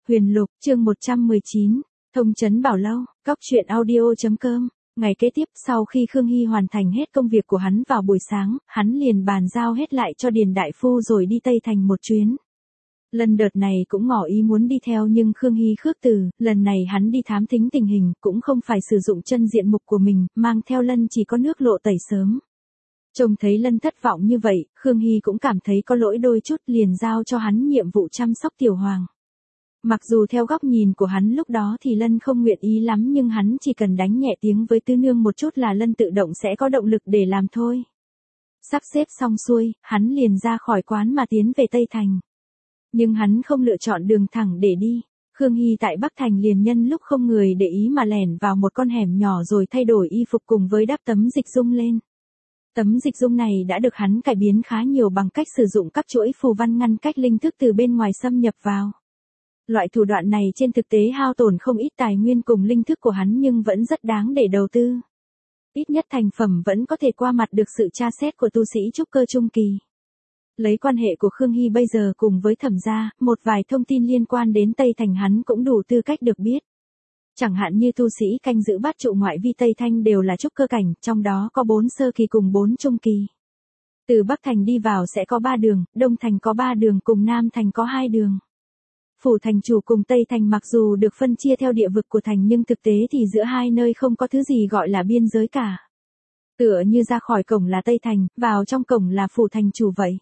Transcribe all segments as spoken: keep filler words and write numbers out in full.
Huyền Lục, chương một trăm mười chín, Thông trấn Bảo Lâu, Cóc truyện audio chấm com. Ngày kế tiếp, sau khi Khương Hy hoàn thành hết công việc của hắn vào buổi sáng, hắn liền bàn giao hết lại cho Điền Đại Phu rồi đi Tây Thành một chuyến. Lần đợt này cũng ngỏ ý muốn đi theo nhưng Khương Hy khước từ, lần này hắn đi thám thính tình hình, cũng không phải sử dụng chân diện mục của mình, mang theo Lân chỉ có nước lộ tẩy sớm. Trông thấy Lân thất vọng như vậy, Khương Hy cũng cảm thấy có lỗi đôi chút, liền giao cho hắn nhiệm vụ chăm sóc Tiểu Hoàng. Mặc dù theo góc nhìn của hắn lúc đó thì Lân không nguyện ý lắm nhưng hắn chỉ cần đánh nhẹ tiếng với Tứ Nương một chút là Lân tự động sẽ có động lực để làm thôi. Sắp xếp xong xuôi, hắn liền ra khỏi quán mà tiến về Tây Thành. Nhưng hắn không lựa chọn đường thẳng để đi. Khương Hy tại Bắc Thành liền nhân lúc không người để ý mà lẻn vào một con hẻm nhỏ rồi thay đổi y phục cùng với đắp tấm dịch dung lên. Tấm dịch dung này đã được hắn cải biến khá nhiều bằng cách sử dụng các chuỗi phù văn ngăn cách linh thức từ bên ngoài xâm nhập vào. Loại thủ đoạn này trên thực tế hao tổn không ít tài nguyên cùng linh thức của hắn nhưng vẫn rất đáng để đầu tư. Ít nhất thành phẩm vẫn có thể qua mặt được sự tra xét của tu sĩ trúc cơ trung kỳ. Lấy quan hệ của Khương Hy bây giờ cùng với Thẩm gia, một vài thông tin liên quan đến Tây Thành hắn cũng đủ tư cách được biết. Chẳng hạn như tu sĩ canh giữ bát trụ ngoại vi Tây Thanh đều là trúc cơ cảnh, trong đó có bốn sơ kỳ cùng bốn trung kỳ. Từ Bắc Thành đi vào sẽ có ba đường, Đông Thành có ba đường cùng Nam Thành có hai đường. Phủ thành chủ cùng Tây Thành mặc dù được phân chia theo địa vực của thành nhưng thực tế thì giữa hai nơi không có thứ gì gọi là biên giới cả. Tựa như ra khỏi cổng là Tây Thành, vào trong cổng là phủ thành chủ vậy.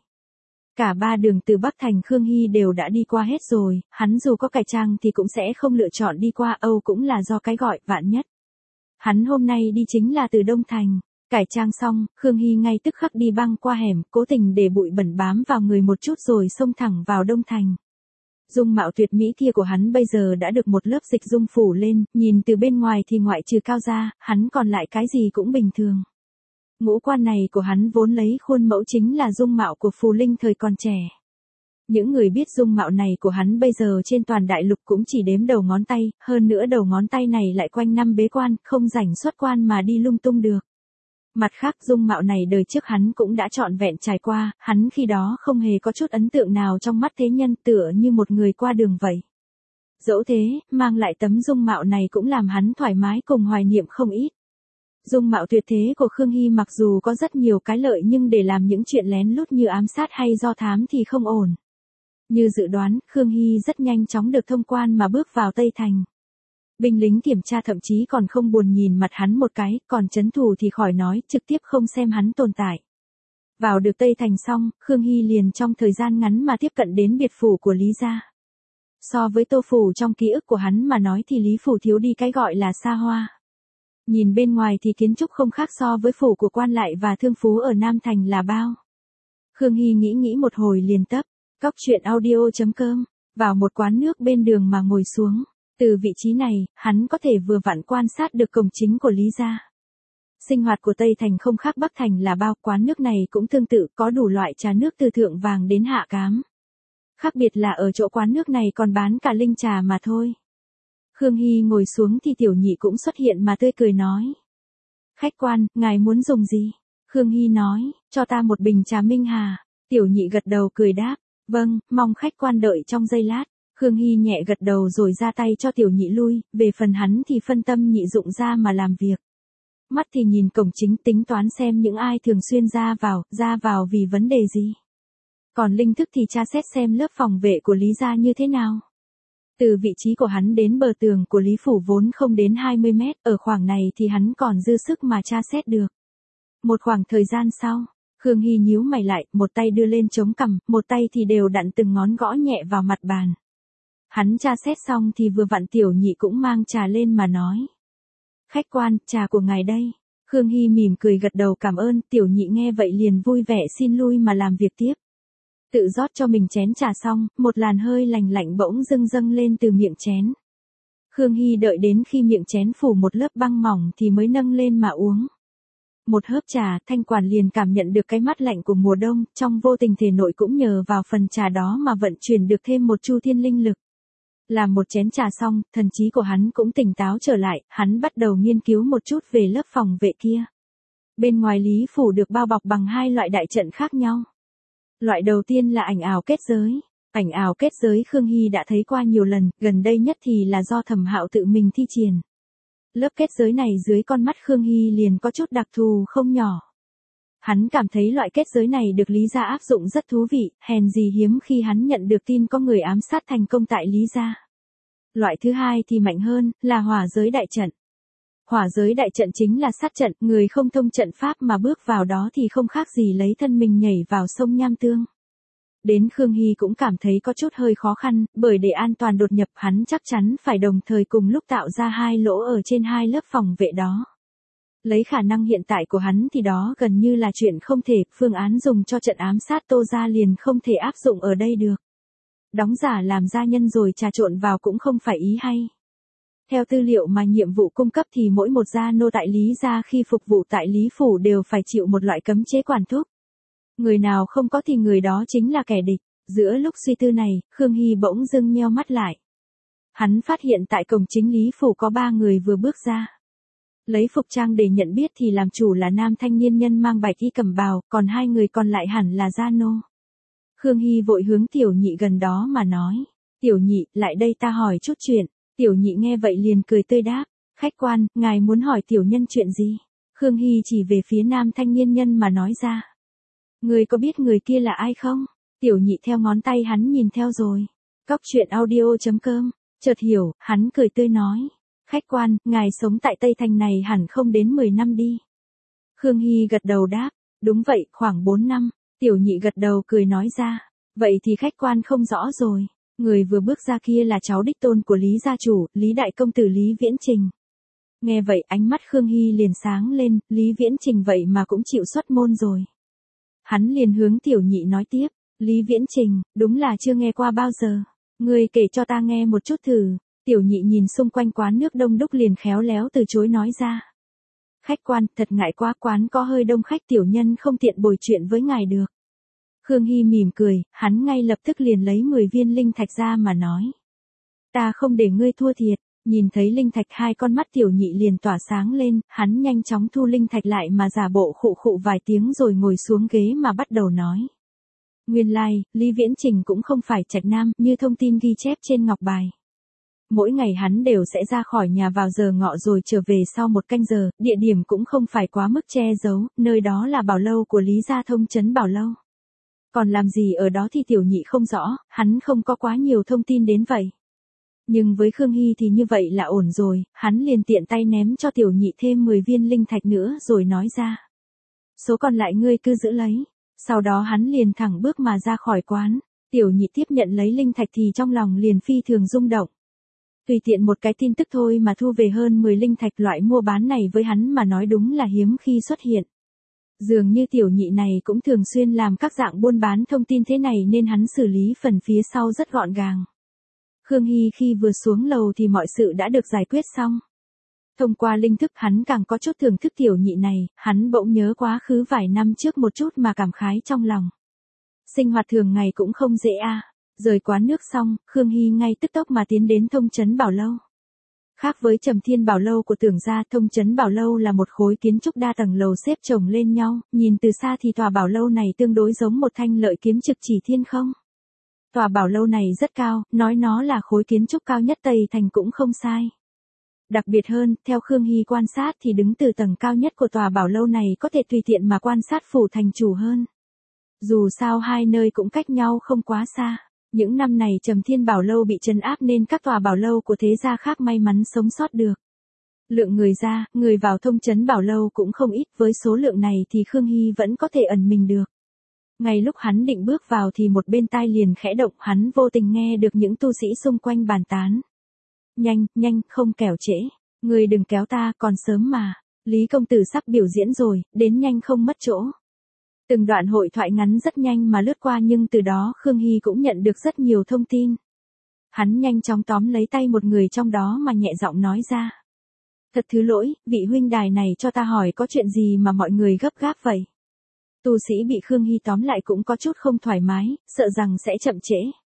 Cả ba đường từ Bắc Thành Khương Hy đều đã đi qua hết rồi, hắn dù có cải trang thì cũng sẽ không lựa chọn đi qua Âu cũng là do cái gọi vạn nhất. Hắn hôm nay đi chính là từ Đông Thành, cải trang xong, Khương Hy ngay tức khắc đi băng qua hẻm, cố tình để bụi bẩn bám vào người một chút rồi xông thẳng vào Đông Thành. Dung mạo tuyệt mỹ kia của hắn bây giờ đã được một lớp dịch dung phủ lên, nhìn từ bên ngoài thì ngoại trừ cao ra, hắn còn lại cái gì cũng bình thường. Ngũ quan này của hắn vốn lấy khuôn mẫu chính là dung mạo của phù linh thời còn trẻ. Những người biết dung mạo này của hắn bây giờ trên toàn đại lục cũng chỉ đếm đầu ngón tay, hơn nữa đầu ngón tay này lại quanh năm bế quan, không rảnh xuất quan mà đi lung tung được. Mặt khác dung mạo này đời trước hắn cũng đã trọn vẹn trải qua, hắn khi đó không hề có chút ấn tượng nào trong mắt thế nhân tựa như một người qua đường vậy. Dẫu thế, mang lại tấm dung mạo này cũng làm hắn thoải mái cùng hoài niệm không ít. Dung mạo tuyệt thế của Khương Hy mặc dù có rất nhiều cái lợi nhưng để làm những chuyện lén lút như ám sát hay do thám thì không ổn. Như dự đoán, Khương Hy rất nhanh chóng được thông quan mà bước vào Tây Thành. Binh lính kiểm tra thậm chí còn không buồn nhìn mặt hắn một cái, còn trấn thủ thì khỏi nói, trực tiếp không xem hắn tồn tại. Vào được Tây Thành xong, Khương Hy liền trong thời gian ngắn mà tiếp cận đến biệt phủ của Lý gia. So với Tô phủ trong ký ức của hắn mà nói thì Lý phủ thiếu đi cái gọi là xa hoa. Nhìn bên ngoài thì kiến trúc không khác so với phủ của quan lại và thương phú ở Nam Thành là bao. Khương Hy nghĩ nghĩ một hồi liền tấp, cóc truyện audio chấm com, vào một quán nước bên đường mà ngồi xuống. Từ vị trí này, hắn có thể vừa vặn quan sát được cổng chính của Lý gia. Sinh hoạt của Tây Thành không khác Bắc Thành là bao, quán nước này cũng tương tự, có đủ loại trà nước từ thượng vàng đến hạ cám. Khác biệt là ở chỗ quán nước này còn bán cả linh trà mà thôi. Khương Hy ngồi xuống thì Tiểu Nhị cũng xuất hiện mà tươi cười nói. Khách quan, ngài muốn dùng gì? Khương Hy nói, cho ta một bình trà Minh Hà. Tiểu Nhị gật đầu cười đáp, vâng, mong khách quan đợi trong giây lát. Khương Hy nhẹ gật đầu rồi ra tay cho Tiểu Nhị lui, về phần hắn thì phân tâm nhị dụng ra mà làm việc. Mắt thì nhìn cổng chính tính toán xem những ai thường xuyên ra vào, ra vào vì vấn đề gì. Còn linh thức thì tra xét xem lớp phòng vệ của Lý gia như thế nào. Từ vị trí của hắn đến bờ tường của Lý phủ vốn không đến hai mươi mét, ở khoảng này thì hắn còn dư sức mà tra xét được. Một khoảng thời gian sau, Khương Hy nhíu mày lại, một tay đưa lên chống cằm, một tay thì đều đặn từng ngón gõ nhẹ vào mặt bàn. Hắn tra xét xong thì vừa vặn Tiểu Nhị cũng mang trà lên mà nói. Khách quan, trà của ngài đây. Khương Hy mỉm cười gật đầu cảm ơn, Tiểu Nhị nghe vậy liền vui vẻ xin lui mà làm việc tiếp. Tự rót cho mình chén trà xong, một làn hơi lành lạnh bỗng dâng dâng lên từ miệng chén. Khương Hy đợi đến khi miệng chén phủ một lớp băng mỏng thì mới nâng lên mà uống. Một hớp trà, Thanh Quản liền cảm nhận được cái mát lạnh của mùa đông, trong vô tình thể nội cũng nhờ vào phần trà đó mà vận chuyển được thêm một chu thiên linh lực. Làm một chén trà xong, thần trí của hắn cũng tỉnh táo trở lại, hắn bắt đầu nghiên cứu một chút về lớp phòng vệ kia. Bên ngoài Lý phủ được bao bọc bằng hai loại đại trận khác nhau. Loại đầu tiên là ảnh ảo kết giới. Ảnh ảo kết giới Khương Hy đã thấy qua nhiều lần, gần đây nhất thì là do Thẩm Hạo tự mình thi triển. Lớp kết giới này dưới con mắt Khương Hy liền có chút đặc thù không nhỏ. Hắn cảm thấy loại kết giới này được Lý gia áp dụng rất thú vị, hèn gì hiếm khi hắn nhận được tin có người ám sát thành công tại Lý gia. Loại thứ hai thì mạnh hơn, là hỏa giới đại trận. Hỏa giới đại trận chính là sát trận, người không thông trận pháp mà bước vào đó thì không khác gì lấy thân mình nhảy vào sông Nham Tương. Đến Khương Hy cũng cảm thấy có chút hơi khó khăn, bởi để an toàn đột nhập hắn chắc chắn phải đồng thời cùng lúc tạo ra hai lỗ ở trên hai lớp phòng vệ đó. Lấy khả năng hiện tại của hắn thì đó gần như là chuyện không thể, phương án dùng cho trận ám sát Tô gia liền không thể áp dụng ở đây được. Đóng giả làm gia nhân rồi trà trộn vào cũng không phải ý hay. Theo tư liệu mà nhiệm vụ cung cấp thì mỗi một gia nô tại Lý gia khi phục vụ tại Lý Phủ đều phải chịu một loại cấm chế quản thúc. Người nào không có thì người đó chính là kẻ địch. Giữa lúc suy tư này, Khương Hy bỗng dưng nheo mắt lại. Hắn phát hiện tại cổng chính Lý Phủ có ba người vừa bước ra. Lấy phục trang để nhận biết thì làm chủ là nam thanh niên nhân mang bạch y cẩm bào, còn hai người còn lại hẳn là gia nô. Khương Hy vội hướng Tiểu Nhị gần đó mà nói. Tiểu Nhị, lại đây ta hỏi chút chuyện. Tiểu Nhị nghe vậy liền cười tươi đáp. Khách quan, ngài muốn hỏi tiểu nhân chuyện gì? Khương Hy chỉ về phía nam thanh niên nhân mà nói ra. Người có biết người kia là ai không? Tiểu Nhị theo ngón tay hắn nhìn theo rồi. Cóc truyện audio chấm com, chợt hiểu, hắn cười tươi nói. Khách quan, ngài sống tại Tây Thành này hẳn không đến mười năm đi. Khương Hy gật đầu đáp. Đúng vậy, khoảng bốn năm. Tiểu Nhị gật đầu cười nói ra. Vậy thì khách quan không rõ rồi. Người vừa bước ra kia là cháu đích tôn của Lý gia chủ, Lý đại công tử Lý Viễn Trình. Nghe vậy ánh mắt Khương Hy liền sáng lên, Lý Viễn Trình vậy mà cũng chịu xuất môn rồi. Hắn liền hướng Tiểu Nhị nói tiếp, Lý Viễn Trình, đúng là chưa nghe qua bao giờ. Người kể cho ta nghe một chút thử. Tiểu Nhị nhìn xung quanh quán nước đông đúc liền khéo léo từ chối nói ra. Khách quan, thật ngại quá, quán có hơi đông khách, tiểu nhân không tiện bồi chuyện với ngài được. Khương Hy mỉm cười, hắn ngay lập tức liền lấy mười viên linh thạch ra mà nói. Ta không để ngươi thua thiệt. Nhìn thấy linh thạch hai con mắt Tiểu Nhị liền tỏa sáng lên, hắn nhanh chóng thu linh thạch lại mà giả bộ khụ khụ vài tiếng rồi ngồi xuống ghế mà bắt đầu nói. Nguyên lai, like, Lý Viễn Trình cũng không phải trạch nam như thông tin ghi chép trên ngọc bài. Mỗi ngày hắn đều sẽ ra khỏi nhà vào giờ ngọ rồi trở về sau một canh giờ, địa điểm cũng không phải quá mức che giấu, nơi đó là bảo lâu của Lý gia thông trấn Bảo Lâu. Còn làm gì ở đó thì Tiểu Nhị không rõ, hắn không có quá nhiều thông tin đến vậy. Nhưng với Khương Hy thì như vậy là ổn rồi, hắn liền tiện tay ném cho Tiểu Nhị thêm mười viên linh thạch nữa rồi nói ra. Số còn lại ngươi cứ giữ lấy. Sau đó hắn liền thẳng bước mà ra khỏi quán. Tiểu Nhị tiếp nhận lấy linh thạch thì trong lòng liền phi thường rung động. Tùy tiện một cái tin tức thôi mà thu về hơn mười linh thạch, loại mua bán này với hắn mà nói đúng là hiếm khi xuất hiện. Dường như Tiểu Nhị này cũng thường xuyên làm các dạng buôn bán thông tin thế này nên hắn xử lý phần phía sau rất gọn gàng. Khương Hy khi vừa xuống lầu thì mọi sự đã được giải quyết xong. Thông qua linh thức hắn càng có chút thưởng thức Tiểu Nhị này, hắn bỗng nhớ quá khứ vài năm trước một chút mà cảm khái trong lòng. Sinh hoạt thường ngày cũng không dễ a. À. Rời quán nước xong, Khương Hy ngay tức tốc mà tiến đến thông trấn Bảo Lâu. Khác với Trầm Thiên Bảo Lâu của Tưởng gia, thông trấn Bảo Lâu là một khối kiến trúc đa tầng lầu xếp chồng lên nhau, nhìn từ xa thì tòa bảo lâu này tương đối giống một thanh lợi kiếm trực chỉ thiên không. Tòa bảo lâu này rất cao, nói nó là khối kiến trúc cao nhất Tây Thành cũng không sai. Đặc biệt hơn, theo Khương Hy quan sát thì đứng từ tầng cao nhất của tòa bảo lâu này có thể tùy tiện mà quan sát phủ thành chủ hơn. Dù sao hai nơi cũng cách nhau không quá xa. Những năm này Trầm Thiên Bảo Lâu bị trấn áp nên các tòa bảo lâu của thế gia khác may mắn sống sót được. Lượng người ra, người vào thông trấn Bảo Lâu cũng không ít, với số lượng này thì Khương Hy vẫn có thể ẩn mình được. Ngay lúc hắn định bước vào thì một bên tai liền khẽ động, hắn vô tình nghe được những tu sĩ xung quanh bàn tán. Nhanh, nhanh, không kẻo trễ. Người đừng kéo ta, còn sớm mà. Lý công tử sắp biểu diễn rồi, đến nhanh không mất chỗ. Từng đoạn hội thoại ngắn rất nhanh mà lướt qua nhưng từ đó Khương Hy cũng nhận được rất nhiều thông tin. Hắn nhanh chóng tóm lấy tay một người trong đó mà nhẹ giọng nói ra. Thật thứ lỗi, vị huynh đài này cho ta hỏi có chuyện gì mà mọi người gấp gáp vậy? Tu sĩ bị Khương Hy tóm lại cũng có chút không thoải mái, sợ rằng sẽ chậm trễ.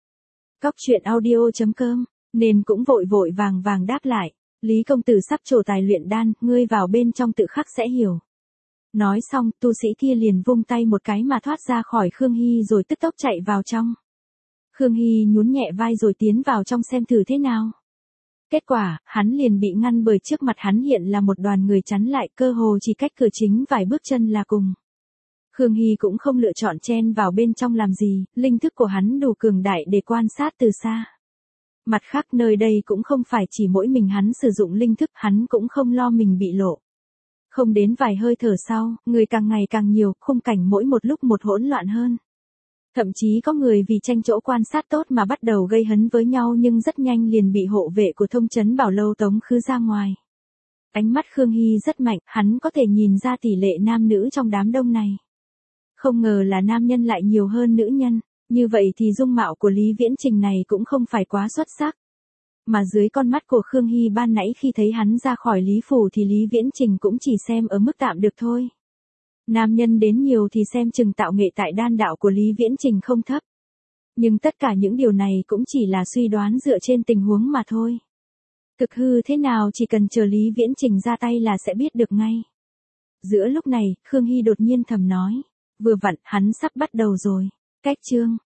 Cóc truyện audio chấm com, nên cũng vội vội vàng vàng đáp lại. Lý công tử sắp trổ tài luyện đan, ngươi vào bên trong tự khắc sẽ hiểu. Nói xong, tu sĩ kia liền vung tay một cái mà thoát ra khỏi Khương Hy rồi tức tốc chạy vào trong. Khương Hy nhún nhẹ vai rồi tiến vào trong xem thử thế nào. Kết quả, hắn liền bị ngăn bởi trước mặt hắn hiện là một đoàn người chắn lại, cơ hồ chỉ cách cửa chính vài bước chân là cùng. Khương Hy cũng không lựa chọn chen vào bên trong làm gì, linh thức của hắn đủ cường đại để quan sát từ xa. Mặt khác nơi đây cũng không phải chỉ mỗi mình hắn sử dụng linh thức, hắn cũng không lo mình bị lộ. Không đến vài hơi thở sau, người càng ngày càng nhiều, khung cảnh mỗi một lúc một hỗn loạn hơn. Thậm chí có người vì tranh chỗ quan sát tốt mà bắt đầu gây hấn với nhau nhưng rất nhanh liền bị hộ vệ của thông trấn Bảo Lâu tống khứ ra ngoài. Ánh mắt Khương Hy rất mạnh, hắn có thể nhìn ra tỷ lệ nam nữ trong đám đông này. Không ngờ là nam nhân lại nhiều hơn nữ nhân, như vậy thì dung mạo của Lý Viễn Trình này cũng không phải quá xuất sắc. Mà dưới con mắt của Khương Hy ban nãy khi thấy hắn ra khỏi Lý Phủ thì Lý Viễn Trình cũng chỉ xem ở mức tạm được thôi. Nam nhân đến nhiều thì xem chừng tạo nghệ tại đan đạo của Lý Viễn Trình không thấp. Nhưng tất cả những điều này cũng chỉ là suy đoán dựa trên tình huống mà thôi. Thực hư thế nào chỉ cần chờ Lý Viễn Trình ra tay là sẽ biết được ngay. Giữa lúc này, Khương Hy đột nhiên thầm nói. Vừa vặn, hắn sắp bắt đầu rồi. Cách chương